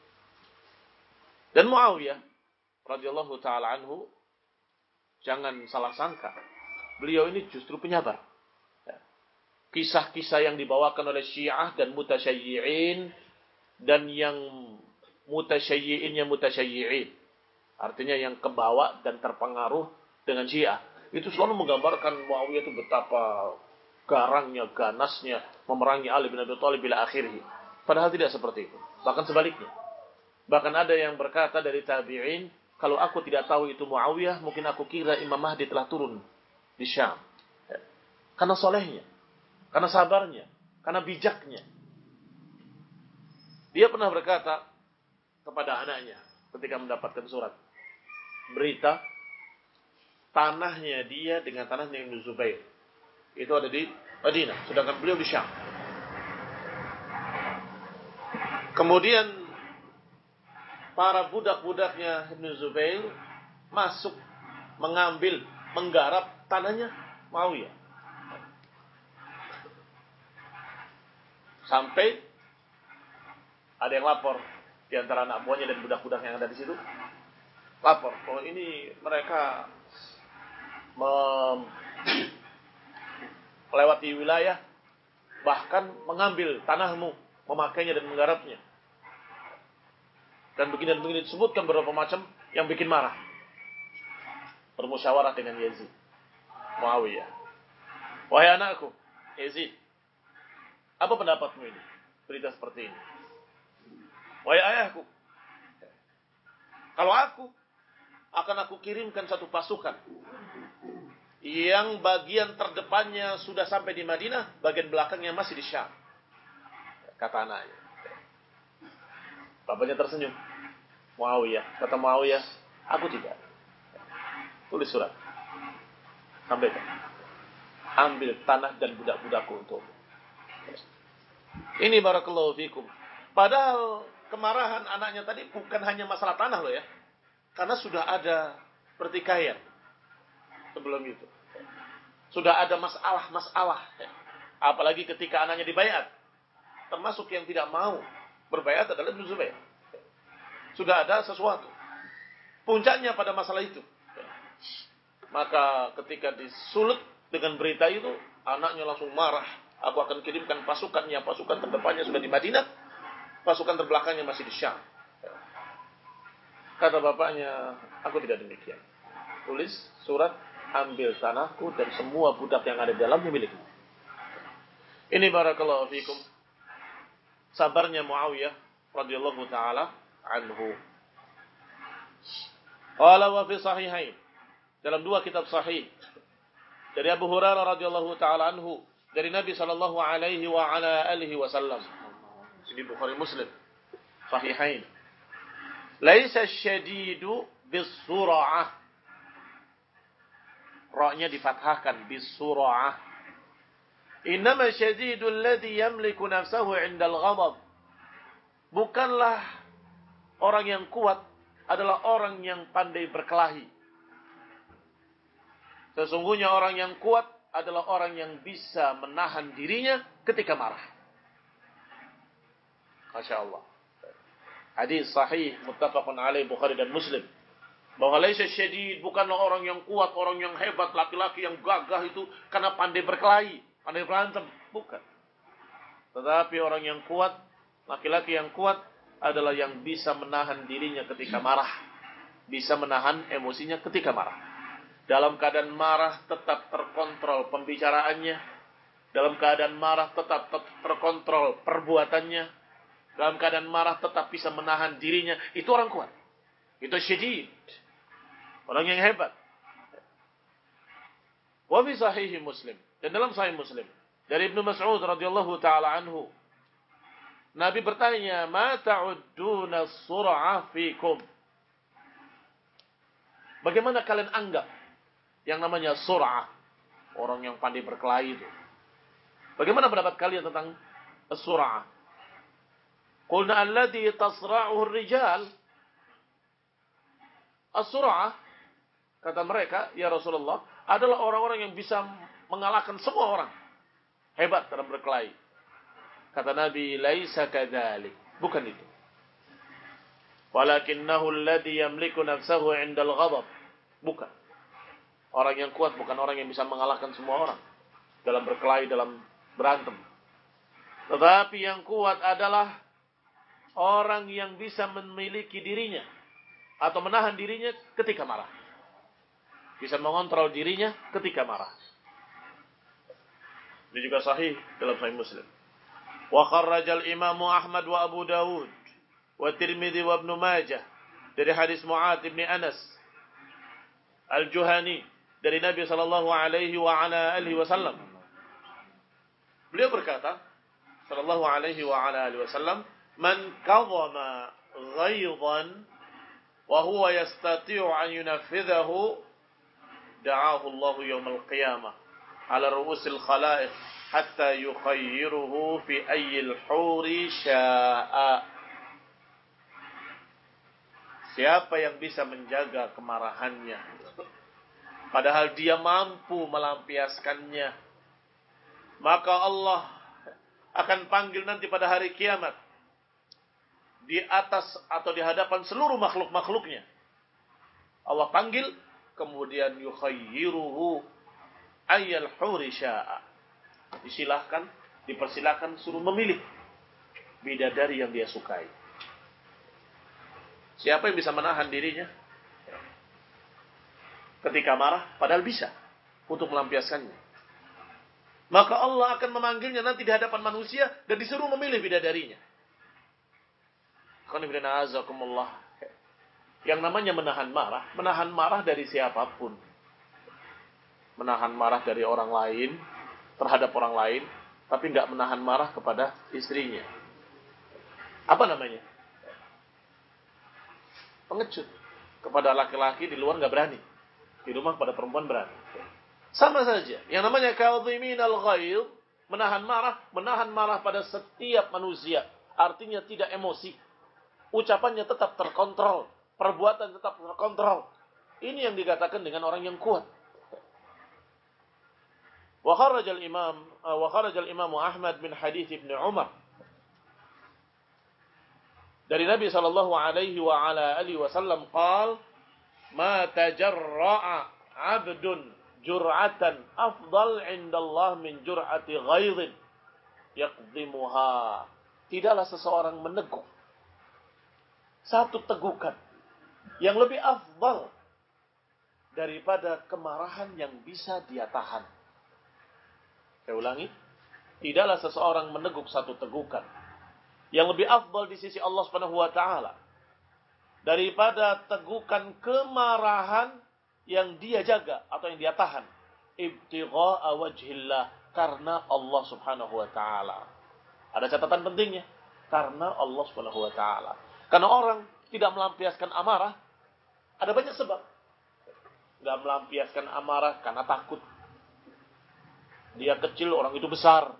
Dan Muawiyah radhiyallahu taala anhu, jangan salah sangka, beliau ini justru penyabar. Kisah-kisah yang dibawakan oleh Syiah dan mutasyayyi'in, dan yang mutasyayyi'innya mutasyayyi'in, artinya yang kebawa dan terpengaruh dengan Syiah, itu selalu menggambarkan Muawiyah itu betapa garangnya, ganasnya memerangi Ali bin Abi Thalib bila akhirnya. Padahal tidak seperti itu. Bahkan sebaliknya. Bahkan ada yang berkata dari tabi'in, kalau aku tidak tahu itu Muawiyah, mungkin aku kira Imam Mahdi telah turun di Syam. Karena solehnya, karena sabarnya, karena bijaknya. Dia pernah berkata kepada anaknya ketika mendapatkan surat berita tanahnya dia dengan tanahnya Ibnu Zubair itu ada di Madinah, sedangkan beliau di Syam. Kemudian para budak-budaknya Ibnu Zubair masuk mengambil, menggarap tanahnya Muawiyah. Sampai ada yang lapor di antara anak buahnya dan budak-budak yang ada di situ, lapor bahwa ini mereka melewati wilayah, bahkan mengambil tanahmu, memakainya dan menggarapnya. Dan begini dan begini disebutkan beberapa macam yang bikin marah. Bermusyawarah dengan Yazid, Muawiyah. Wahai anakku, Yazid, apa pendapatmu ini? Berita seperti ini. Wahai ayahku, kalau aku akan aku kirimkan satu pasukan yang bagian terdepannya sudah sampai di Madinah, bagian belakangnya masih di Syam. Kata anaknya. Bapaknya tersenyum. Muawiyah, kata Muawiyah, aku tidak. Tulis surat. Sampaikan. Ambil tanah dan budak-budakku untuk. Ini barakallahu fikum. Padahal kemarahan anaknya tadi bukan hanya masalah tanah loh ya. Karena sudah ada pertikaian sebelum itu. Sudah ada masalah-masalah. Apalagi ketika anaknya dibayat. Termasuk yang tidak mau berbayat adalah Ibnu Zubair. Sudah ada sesuatu. Puncaknya pada masalah itu. Maka ketika disulut dengan berita itu, anaknya langsung marah. Aku akan kirimkan pasukannya. Pasukan terdepannya sudah di Madinah. Pasukan terbelakangnya masih di Syam. Kata bapaknya, aku tidak demikian. Tulis surat, ambil tanahku dan semua budak yang ada di dalamnya milikku. Ini barakallahu fikum. Sabarnya Muawiyah radhiyallahu taala anhu. Qala wa fi sahihain. Dalam dua kitab sahih dari Abu Hurairah radhiyallahu taala anhu, dari Nabi sallallahu alaihi wa ala alihi wasallam. Ini Bukhari Muslim. Sahihain. Laisa syadidu bis-sur'ah. Ra-nya difathahkan bis-sur'ah. Innama syadidul ladzi yamliku nafsahu 'inda al-ghadab. Bukanlah orang yang kuat adalah orang yang pandai berkelahi. Sesungguhnya orang yang kuat adalah orang yang bisa menahan dirinya ketika marah. Masya Allah. Hadis sahih muttafaqun alaih Bukhari dan Muslim. Bahwa laisa syadid, bukanlah orang yang kuat, orang yang hebat, laki-laki yang gagah itu karena pandai berkelahi, pandai berantem, bukan. Tetapi orang yang kuat, laki-laki yang kuat adalah yang bisa menahan dirinya ketika marah, bisa menahan emosinya ketika marah. Dalam keadaan marah tetap terkontrol pembicaraannya, dalam keadaan marah tetap terkontrol perbuatannya. Dalam keadaan marah tetap bisa menahan dirinya. Itu orang kuat. Itu syadid. Orang yang hebat. Wa fi sahih Muslim. Dan dalam sahih Muslim. Dari Ibnu Mas'ud radhiyallahu ta'ala anhu. Nabi bertanya, ma ta'udduna sur'ah fikum? Bagaimana kalian anggap yang namanya sur'ah? Orang yang pandai berkelahi itu. Bagaimana pendapat kalian tentang sur'ah? Qulna alladhi tasra'uhu ar-rijal. As-sur'ah, kata mereka, ya Rasulullah, adalah orang-orang yang bisa mengalahkan semua orang. Hebat dalam berkelahi. Kata Nabi, laisa kadzalik. Bukan itu. Walakinnahu alladhi yamliku nafsahu 'inda al-ghadab. Bukan. Orang yang kuat bukan orang yang bisa mengalahkan semua orang dalam berkelahi, dalam berantem. Tetapi yang kuat adalah orang yang bisa memiliki dirinya atau menahan dirinya ketika marah. Bisa mengontrol dirinya ketika marah. Ini juga sahih dalam Sahih Muslim. Wa kharrajal Imam Ahmad wa Abu Dawud wa Tirmidzi wa Ibnu Majah dari hadis Mu'adz bin Anas Al-Juhani dari Nabi sallallahu alaihi wa ala alihi wasallam. Beliau berkata sallallahu alaihi wa ala alihi wasallam, "Man kadhama ghaidan wa huwa yastati'u an yunafidhahu da'ahu Allah yawmal qiyamah ala ru'usil khalaiq hatta yukhayyiruhu fi ayyil huri sya'a." Siapa yang bisa menjaga kemarahannya padahal dia mampu melampiaskannya, maka Allah akan panggil nanti pada hari kiamat di atas atau di hadapan seluruh makhluk-makhluknya. Allah panggil, kemudian yukhayyiruhu ayyal huri sya'a. Disilahkan, dipersilahkan suruh memilih bidadari yang dia sukai. Siapa yang bisa menahan dirinya ketika marah, padahal bisa untuk melampiaskannya. Maka Allah akan memanggilnya nanti di hadapan manusia dan disuruh memilih bidadarinya. Yang namanya menahan marah, menahan marah dari siapapun. Menahan marah dari orang lain, terhadap orang lain, tapi nggak menahan marah kepada istrinya. Apa namanya? Pengecut. Kepada laki-laki di luar nggak berani. Di rumah pada perempuan berani. Sama saja. Yang namanya kadhimin al-ghaidh, menahan marah, menahan marah pada setiap manusia. Artinya tidak emosi. Ucapannya tetap terkontrol. Perbuatan tetap terkontrol. Ini yang dikatakan dengan orang yang kuat. Wa kharajal imam, wa kharajal imam Ahmad bin hadits Ibnu Umar. Dari Nabi sallallahu alaihi wa ala alihi wasallam qaal, "Ma tajarra'a 'abdun jur'atan afdal 'indallah min jur'ati ghaidhin yaqdimuha." Tidaklah seseorang meneguk satu tegukan yang lebih afdal daripada kemarahan yang bisa dia tahan. Saya ulangi, tidaklah seseorang meneguk satu tegukan yang lebih afdal di sisi Allah Subhanahu wa taala daripada tegukan kemarahan yang dia jaga atau yang dia tahan, ibtigha'a wajhillah, karena Allah Subhanahu wa taala. Ada catatan pentingnya, karena Allah Subhanahu wa taala. Karena orang tidak melampiaskan amarah, ada banyak sebab. Enggak melampiaskan amarah karena takut. Dia kecil, orang itu besar.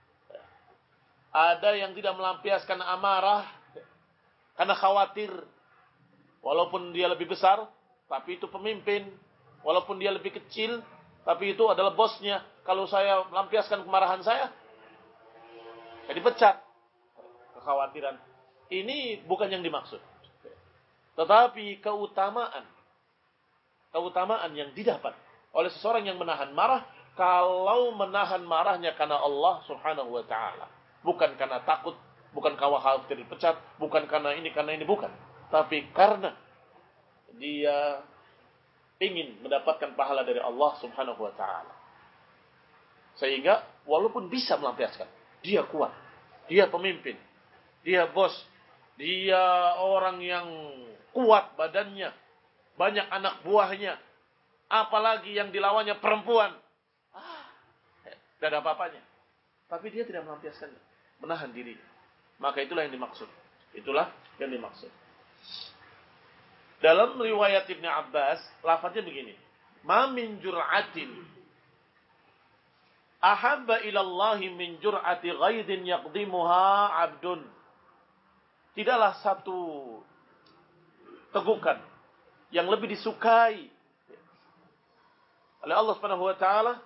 Ada yang tidak melampiaskan amarah karena khawatir. Walaupun dia lebih besar, tapi itu pemimpin. Walaupun dia lebih kecil, tapi itu adalah bosnya. Kalau saya melampiaskan kemarahan saya, saya dipecat. Kekhawatiran. Ini bukan yang dimaksud. Tetapi keutamaan. Keutamaan yang didapat oleh seseorang yang menahan marah, kalau menahan marahnya karena Allah Subhanahu wa ta'ala. Bukan karena takut, bukan karena khawatir dipecat, bukan karena ini, karena ini, bukan. Tapi karena dia ingin mendapatkan pahala dari Allah Subhanahu wa ta'ala. Sehingga walaupun bisa melampiaskan, dia kuat, dia pemimpin, dia bos, dia orang yang kuat badannya, banyak anak buahnya, apalagi yang dilawannya perempuan. Ah, tidak ada apa-apanya. Tapi dia tidak melampiaskannya, menahan diri. Maka itulah yang dimaksud. Itulah yang dimaksud. Dalam riwayat Ibnu Abbas, lafaznya begini. Ma min jur'atin ahabba ilallahi min jur'ati ghaidin yaqdimuha 'abdun. Tidaklah satu tegukan yang lebih disukai oleh Allah Subhanahu wa taala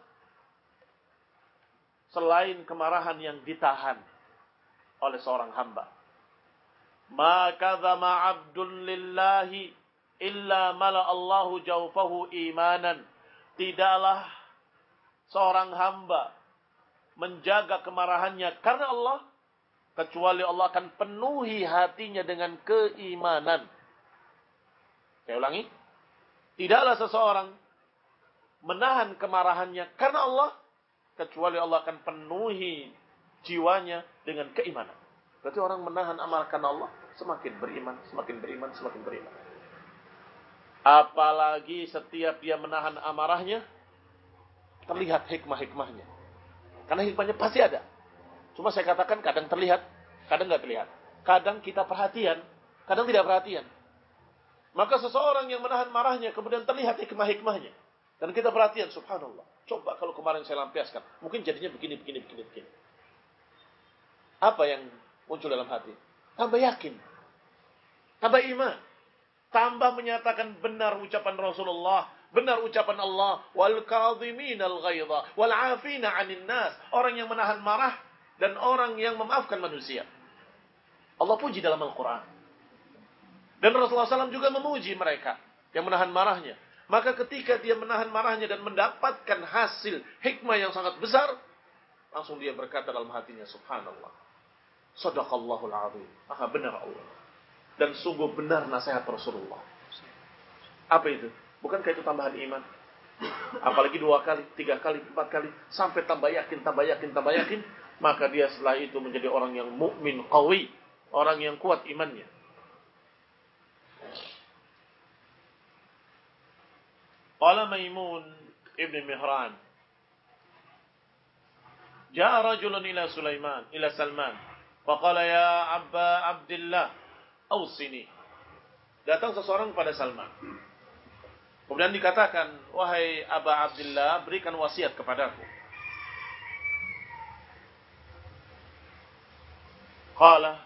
selain kemarahan yang ditahan oleh seorang hamba. Ma kadzama 'abdun lillahi illa mala Allahu jawfahu imanan. Tidaklah seorang hamba menjaga kemarahannya karena Allah, kecuali Allah akan penuhi hatinya dengan keimanan. Saya ulangi. Tidaklah seseorang menahan kemarahannya karena Allah, kecuali Allah akan penuhi jiwanya dengan keimanan. Berarti orang menahan amarah karena Allah semakin beriman, semakin beriman, semakin beriman. Apalagi setiap dia menahan amarahnya, terlihat hikmah-hikmahnya. Karena hikmahnya pasti ada. Cuma saya katakan kadang terlihat, kadang nggak terlihat. Kadang kita perhatian, kadang tidak perhatian. Maka seseorang yang menahan marahnya, kemudian terlihat hikmah-hikmahnya. Dan kita perhatian, subhanallah. Coba kalau kemarin saya lampiaskan, mungkin jadinya begini, begini, begini, begini. Apa yang muncul dalam hati? Tambah yakin. Tambah iman. Tambah menyatakan benar ucapan Rasulullah, benar ucapan Allah, wal kadhiminal ghaidha wal 'afina 'anil nas, orang yang menahan marah dan orang yang memaafkan manusia. Allah puji dalam Al-Qur'an. Dan Rasulullah shallallahu alaihi wasallam juga memuji mereka yang menahan marahnya. Maka ketika dia menahan marahnya dan mendapatkan hasil hikmah yang sangat besar, langsung dia berkata dalam hatinya, subhanallah, shadaqallahul 'azim. Maha benar Allah. Dan sungguh benar nasihat Rasulullah. Apa itu? Bukankah itu tambahan iman? Apalagi dua kali, tiga kali, empat kali, sampai tambah yakin, tambah yakin, tambah yakin, maka dia setelah itu menjadi orang yang mukmin qawi, orang yang kuat imannya. Qala Maimun ibn Mihran, Ja'a rajulun ila Sulaiman, ila Salman, wa qala ya Abba Abdillah, Ausini. Datang seseorang kepada Salman. Kemudian dikatakan, wahai Aba Abdillah, berikan wasiat kepadaku. Qala,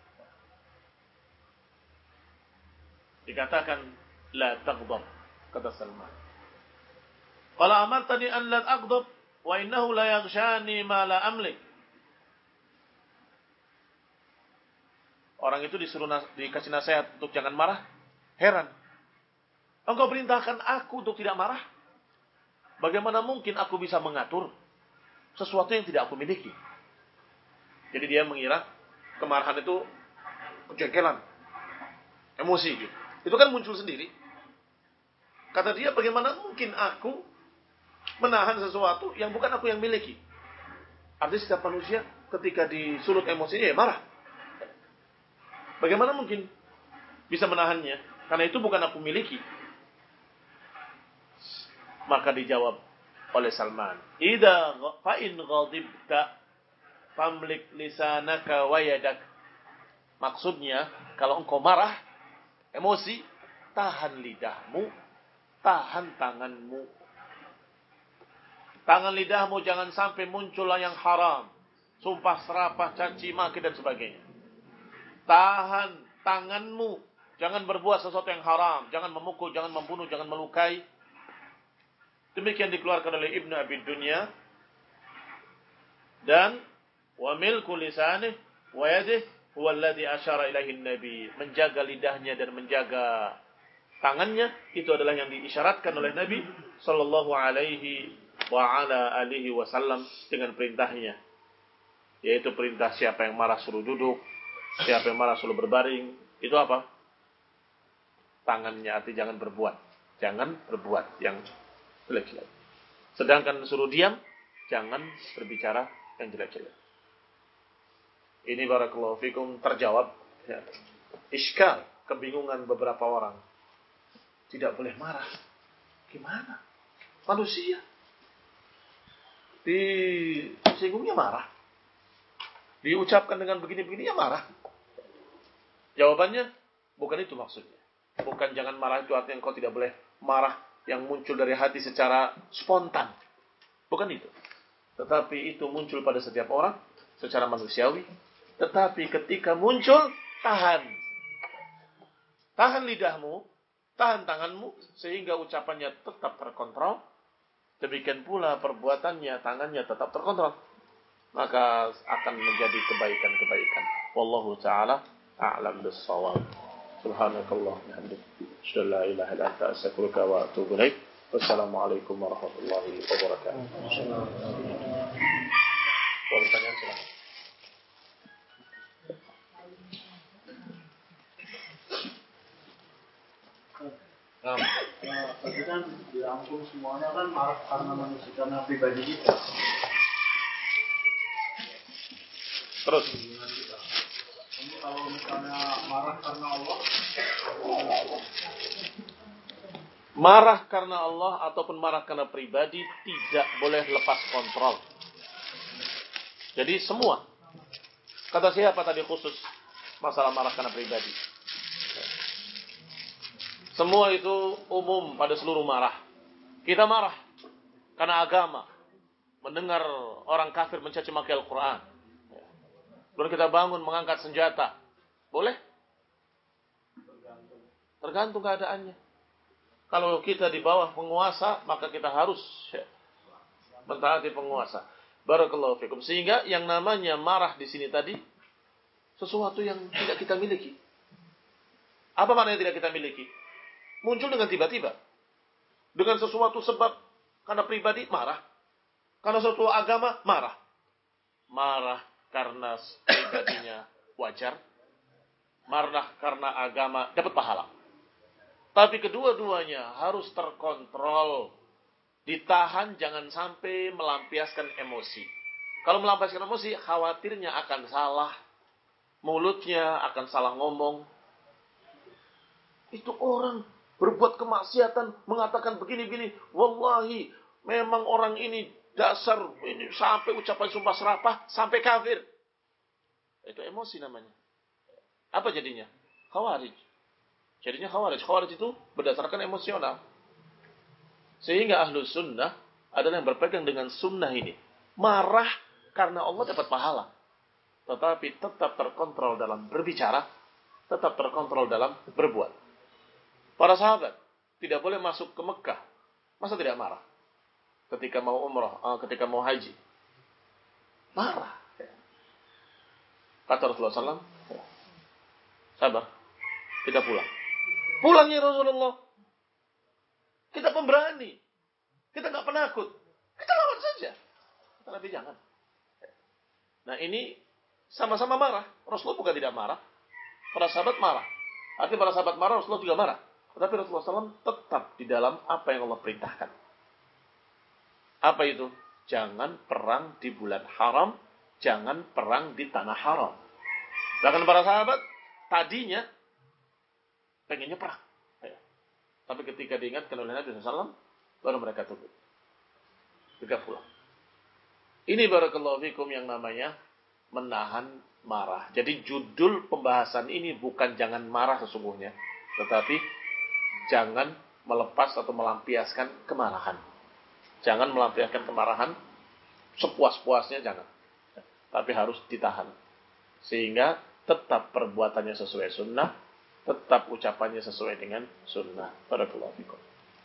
dikatakan, la taghdab, kata Salman. Qala amartani an la aghdab, wa innahu la yaghshani ma la amlik. Orang itu disuruh nas- dikasih nasihat untuk jangan marah. Heran. Engkau perintahkan aku untuk tidak marah. Bagaimana mungkin aku bisa mengatur sesuatu yang tidak aku miliki? Jadi dia mengira kemarahan itu kejengkelan, emosi gitu. Itu kan muncul sendiri. Kata dia, bagaimana mungkin aku menahan sesuatu yang bukan aku yang miliki? Artinya setiap manusia ketika disulut emosinya ya marah. Bagaimana mungkin bisa menahannya? Karena itu bukan aku miliki. Maka dijawab oleh Salman, Ida fa in ghadibta famlik lisanaka wa yadak. Maksudnya, kalau engkau marah, emosi, tahan lidahmu, tahan tanganmu. Tangan lidahmu jangan sampai muncul yang haram, sumpah serapah, caci maki dan sebagainya. Tahan tanganmu. Jangan berbuat sesuatu yang haram. Jangan memukul, jangan membunuh, jangan melukai. Demikian dikeluarkan oleh Ibnu Abi Dunya. Dan wa milku lisanih wa yadih huwa alladhi asyara ilaihi Nabi. Menjaga lidahnya dan menjaga tangannya, itu adalah yang diisyaratkan oleh Nabi sallallahu alaihi wa ala alihi wasallam dengan perintahnya. Yaitu perintah siapa yang marah suruh duduk, siapa yang marah suruh berbaring. Itu apa? Tangannya, arti jangan berbuat. Jangan berbuat yang jelek-jelek. Sedangkan suruh diam, jangan berbicara yang jelek-jelek. Ini barakallahu fikum terjawab. Ya. Iskal, kebingungan beberapa orang. Tidak boleh marah. Gimana? Manusia. Disinggungnya marah. Diucapkan dengan begini-begini ya marah. Jawabannya, bukan itu maksudnya. Bukan jangan marah itu artinya engkau tidak boleh marah yang muncul dari hati secara spontan. Bukan itu. Tetapi itu muncul pada setiap orang secara manusiawi. Tetapi ketika muncul, tahan. Tahan lidahmu, tahan tanganmu, sehingga ucapannya tetap terkontrol. Demikian pula perbuatannya, tangannya tetap terkontrol. Maka akan menjadi kebaikan-kebaikan. Wallahu ta'ala a'lam bis-shawab. Subhanakallah bihamdik. Asyhadu an la ilaha illa anta astaghfiruka wa atubu ilaik. Wassalamualaikum warahmatullahi wabarakatuh. Boleh pertanyaan silakan. Nah, tadi kan dirangkum semuanya kan marah karena manusia, karena pribadi kita. Terus. Ini kalau misalnya marah karena Allah, Marah karena Allah ataupun marah karena pribadi tidak boleh lepas kontrol. Jadi semua. Kata siapa tadi khusus masalah marah karena pribadi? Semua itu umum pada seluruh marah. Kita marah karena agama. Mendengar orang kafir mencaci maki Al-Quran. Lalu kita bangun mengangkat senjata. Boleh? Tergantung keadaannya. Kalau kita di bawah penguasa, maka kita harus mentaati penguasa. Barakallahu fikum. Sehingga yang namanya marah di sini tadi, sesuatu yang tidak kita miliki. Apa maknanya tidak kita miliki? Muncul dengan tiba-tiba. Dengan sesuatu sebab, karena pribadi marah. Karena suatu agama marah. Marah karena pribadinya wajar. Marah karena agama dapat pahala. Tapi kedua-duanya harus terkontrol. Ditahan, jangan sampai melampiaskan emosi. Kalau melampiaskan emosi, khawatirnya akan salah. Mulutnya akan salah ngomong. Itu orang berbuat kemaksiatan, mengatakan begini-begini. Wallahi, memang orang ini dasar, ini sampai ucapan sumpah serapah, sampai kafir. Itu emosi namanya. Apa jadinya? Khawarij. Jadinya khawarij. Khawarij itu berdasarkan emosional. Sehingga ahlu sunnah adalah yang berpegang dengan sunnah ini. Marah karena Allah dapat pahala. Tetapi tetap terkontrol dalam berbicara. Tetap terkontrol dalam berbuat. Para sahabat tidak boleh masuk ke Mekah. Masa tidak marah? Ketika mau umrah, ketika mau haji. Marah. Kata Rasulullah shallallahu alaihi wasallam, sabar, kita pulang. Pulangnya Rasulullah. Kita pemberani. Kita nggak penakut. Kita lawan saja. Tapi jangan. Nah ini sama-sama marah. Rasulullah bukan tidak marah. Para sahabat marah. Artinya para sahabat marah, Rasulullah juga marah. Tetapi Rasulullah shallallahu alaihi wasallam tetap di dalam apa yang Allah perintahkan. Apa itu? Jangan perang di bulan haram. Jangan perang di tanah haram. Bahkan para sahabat tadinya pengennya perang. Ya. Tapi ketika diingatkan oleh Nabi shallallahu alaihi wasallam, baru mereka tunduk. Mereka pulang. Ini barakallahu fikum yang namanya menahan marah. Jadi judul pembahasan ini bukan jangan marah sesungguhnya. Tetapi jangan melepas atau melampiaskan kemarahan. Jangan melampiaskan kemarahan sepuas-puasnya, jangan. Tapi harus ditahan. Sehingga tetap perbuatannya sesuai sunnah. Tetap ucapannya sesuai dengan sunnah. Barakallahu fikum.